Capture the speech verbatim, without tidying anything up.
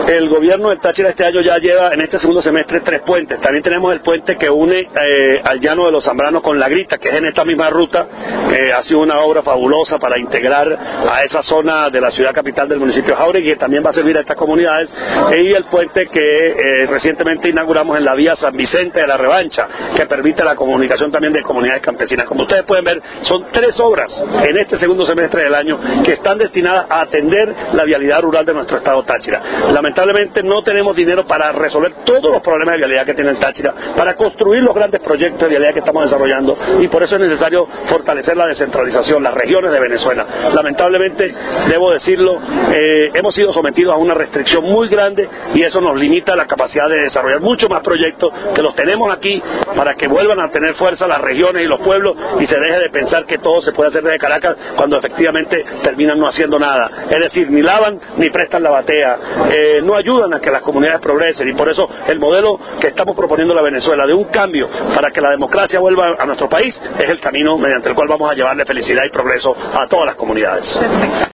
El gobierno del Táchira este año ya lleva en este segundo semestre tres puentes. También tenemos el puente que une eh, al llano de los Zambranos con La Grita, que es en esta misma ruta, que ha sido una obra fabulosa para integrar a esa zona de la ciudad capital del municipio de Jáuregui, que también va a servir a estas comunidades, y el puente que eh, recientemente inauguramos en la vía San Vicente de la Revancha, que permite la comunicación también de comunidades campesinas. Como ustedes pueden ver, son tres obras en este segundo semestre del año que están destinadas a atender la vialidad rural de nuestro estado Táchira. Lamentablemente no tenemos dinero para resolver todos los problemas de vialidad que tiene el Táchira, para construir los grandes proyectos de vialidad que estamos desarrollando, y por eso es necesario fortalecer la descentralización, las regiones de Venezuela. Lamentablemente, debo decirlo, eh, hemos sido sometidos a una restricción muy grande y eso nos limita la capacidad de desarrollar muchos más proyectos que los tenemos aquí para que vuelvan a tener fuerza las regiones y los pueblos y se deje de pensar que todo se puede hacer desde Caracas cuando efectivamente terminan no haciendo nada. Es decir, ni lavan ni prestan la batea, eh, no ayudan a que las comunidades progresen, y por eso el modelo que estamos proponiendo a la Venezuela de un cambio para que la democracia vuelva a nuestro país es el camino mediante el cual vamos a llevarle felicidad y progreso a todas las comunidades.